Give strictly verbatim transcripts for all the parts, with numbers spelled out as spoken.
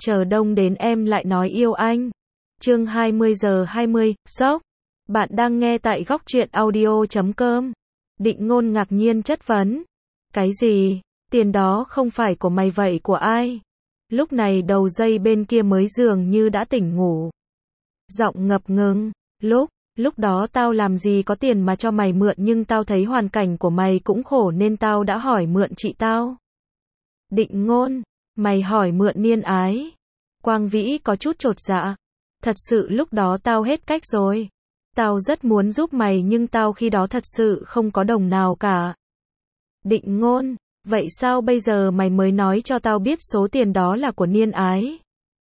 chờ đông đến em lại nói yêu anh. Chương hai mươi giờ hai mươi, sốc. Bạn đang nghe tại góc truyện audio chấm com. Định Ngôn ngạc nhiên chất vấn. Cái gì? Tiền đó không phải của mày vậy của ai? Lúc này đầu dây bên kia mới dường như đã tỉnh ngủ. Giọng ngập ngừng. Lúc, lúc đó tao làm gì có tiền mà cho mày mượn, nhưng tao thấy hoàn cảnh của mày cũng khổ nên tao đã hỏi mượn chị tao. Định Ngôn, mày hỏi mượn Niên Ái? Quang Vĩ có chút chột dạ. Thật sự lúc đó tao hết cách rồi. Tao rất muốn giúp mày nhưng tao khi đó thật sự không có đồng nào cả. Định Ngôn, vậy sao bây giờ mày mới nói cho tao biết số tiền đó là của Niên Ái?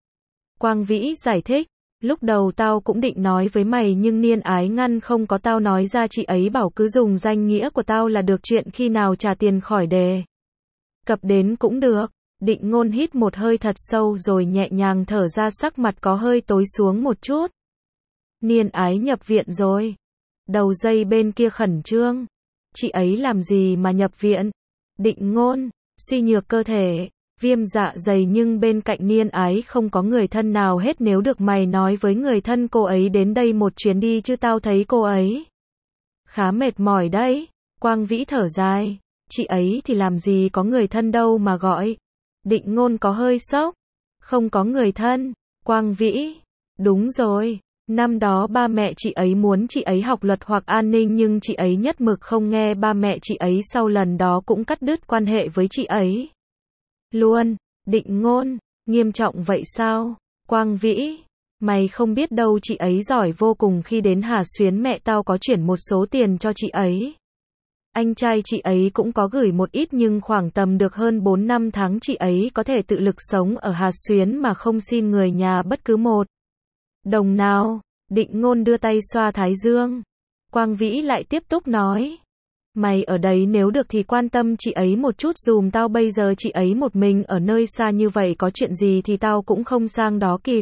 Quang Vĩ giải thích, lúc đầu tao cũng định nói với mày nhưng Niên Ái ngăn không có tao nói ra, chị ấy bảo cứ dùng danh nghĩa của tao là được, chuyện khi nào trả tiền khỏi đề cập đến cũng được. Định Ngôn hít một hơi thật sâu rồi nhẹ nhàng thở ra, sắc mặt có hơi tối xuống một chút. Niên Ái nhập viện rồi. Đầu dây bên kia khẩn trương. Chị ấy làm gì mà nhập viện? Định Ngôn, suy nhược cơ thể, viêm dạ dày, nhưng bên cạnh Niên Ái không có người thân nào hết, nếu được mày nói với người thân cô ấy đến đây một chuyến đi chứ, tao thấy cô ấy khá mệt mỏi đấy. Quang Vĩ thở dài, chị ấy thì làm gì có người thân đâu mà gọi. Định Ngôn có hơi sốc. Không có người thân. Quang Vĩ, đúng rồi. Năm đó ba mẹ chị ấy muốn chị ấy học luật hoặc an ninh nhưng chị ấy nhất mực không nghe ba mẹ chị ấy, sau lần đó cũng cắt đứt quan hệ với chị ấy luôn. Định Ngôn, nghiêm trọng vậy sao? Quang Vĩ, mày không biết đâu, chị ấy giỏi vô cùng, khi đến Hà Xuyến mẹ tao có chuyển một số tiền cho chị ấy. Anh trai chị ấy cũng có gửi một ít, nhưng khoảng tầm được hơn bốn năm tháng chị ấy có thể tự lực sống ở Hà Xuyến mà không xin người nhà bất cứ một đồng nào. Định Ngôn đưa tay xoa thái dương. Quang Vĩ lại tiếp tục nói, mày ở đấy nếu được thì quan tâm chị ấy một chút dùm tao, bây giờ chị ấy một mình ở nơi xa như vậy, có chuyện gì thì tao cũng không sang đó kịp.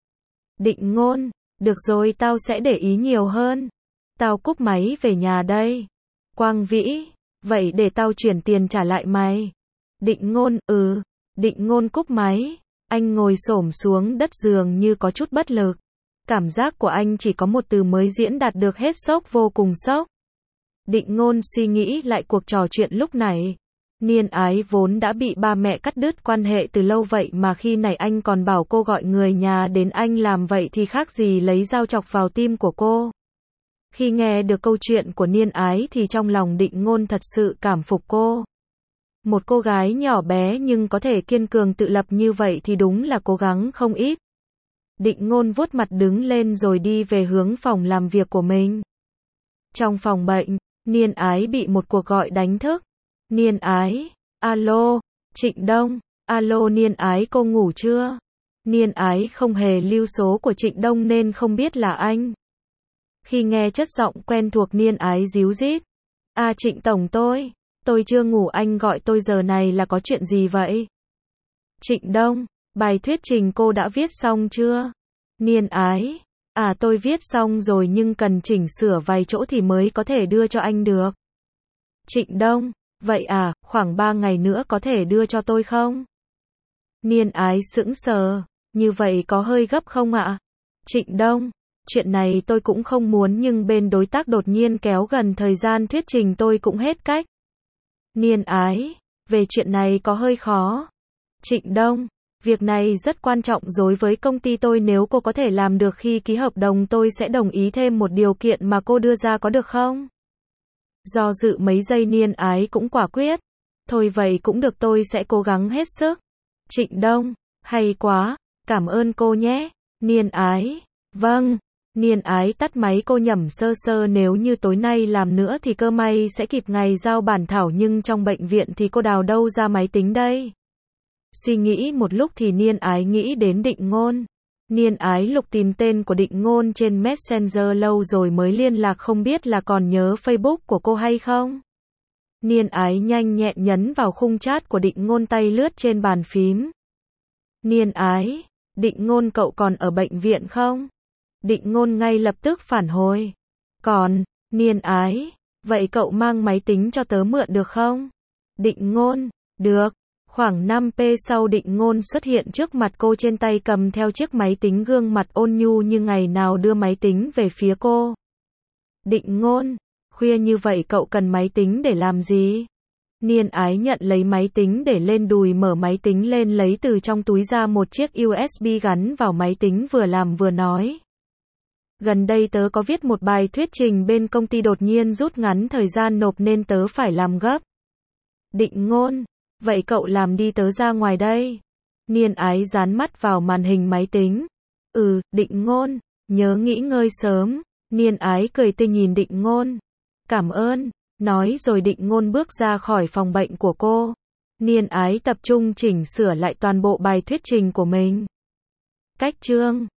Định Ngôn, được rồi, tao sẽ để ý nhiều hơn. Tao cúp máy về nhà đây. Quang Vĩ, vậy để tao chuyển tiền trả lại mày. Định Ngôn, ừ. Định Ngôn cúp máy. Anh ngồi xổm xuống đất dường như có chút bất lực. Cảm giác của anh chỉ có một từ mới diễn đạt được hết: sốc, vô cùng sốc. Định Ngôn suy nghĩ lại cuộc trò chuyện lúc này. Niên Ái vốn đã bị ba mẹ cắt đứt quan hệ từ lâu, vậy mà khi này anh còn bảo cô gọi người nhà đến anh làm vậy thì khác gì lấy dao chọc vào tim của cô. Khi nghe được câu chuyện của Niên Ái thì trong lòng Định Ngôn thật sự cảm phục cô. Một cô gái nhỏ bé nhưng có thể kiên cường tự lập như vậy thì đúng là cố gắng không ít. Định Ngôn vuốt mặt đứng lên rồi đi về hướng phòng làm việc của mình. Trong phòng bệnh, Niên Ái bị một cuộc gọi đánh thức. Niên Ái, alo, Trịnh Đông, alo Niên Ái, cô ngủ chưa? Niên Ái không hề lưu số của Trịnh Đông nên không biết là anh. Khi nghe chất giọng quen thuộc, Niên Ái díu dít. À, Trịnh Tổng, tôi, tôi chưa ngủ, anh gọi tôi giờ này là có chuyện gì vậy? Trịnh Đông, bài thuyết trình cô đã viết xong chưa? Niên Ái, à tôi viết xong rồi nhưng cần chỉnh sửa vài chỗ thì mới có thể đưa cho anh được. Trịnh Đông, vậy à, khoảng ba ngày nữa có thể đưa cho tôi không? Niên Ái sững sờ, như vậy có hơi gấp không ạ? Trịnh Đông, chuyện này tôi cũng không muốn nhưng bên đối tác đột nhiên kéo gần thời gian thuyết trình, tôi cũng hết cách. Niên Ái, về chuyện này có hơi khó. Trịnh Đông, việc này rất quan trọng đối với công ty tôi, nếu cô có thể làm được khi ký hợp đồng tôi sẽ đồng ý thêm một điều kiện mà cô đưa ra, có được không? Do dự mấy giây Niên Ái cũng quả quyết. Thôi vậy cũng được, tôi sẽ cố gắng hết sức. Trịnh Đông, hay quá, cảm ơn cô nhé. Niên Ái, vâng. Niên Ái tắt máy, cô nhẩm sơ sơ, nếu như tối nay làm nữa thì cơ may sẽ kịp ngày giao bản thảo, nhưng trong bệnh viện thì cô đào đâu ra máy tính đây? Suy nghĩ một lúc thì Niên Ái nghĩ đến Định Ngôn. Niên Ái lục tìm tên của Định Ngôn trên Messenger, lâu rồi mới liên lạc, không biết là còn nhớ Facebook của cô hay không? Niên Ái nhanh nhẹn nhấn vào khung chat của Định Ngôn, tay lướt trên bàn phím. Niên Ái, Định Ngôn, cậu còn ở bệnh viện không? Định Ngôn ngay lập tức phản hồi. Còn. Niên Ái, vậy cậu mang máy tính cho tớ mượn được không? Định Ngôn, được. Khoảng năm phút sau Định Ngôn xuất hiện trước mặt cô trên tay cầm theo chiếc máy tính, gương mặt ôn nhu như ngày nào đưa máy tính về phía cô. Định Ngôn, khuya như vậy cậu cần máy tính để làm gì? Niên Ái nhận lấy máy tính để lên đùi, mở máy tính lên, lấy từ trong túi ra một chiếc u ét bê gắn vào máy tính, vừa làm vừa nói. Gần đây tớ có viết một bài thuyết trình bên công ty, đột nhiên rút ngắn thời gian nộp nên tớ phải làm gấp. Định Ngôn, vậy cậu làm đi, tớ ra ngoài đây. Niên Ái dán mắt vào màn hình máy tính. Ừ, Định Ngôn, nhớ nghỉ ngơi sớm. Niên Ái cười tươi nhìn Định Ngôn. Cảm ơn, nói rồi Định Ngôn bước ra khỏi phòng bệnh của cô. Niên Ái tập trung chỉnh sửa lại toàn bộ bài thuyết trình của mình. Cách chương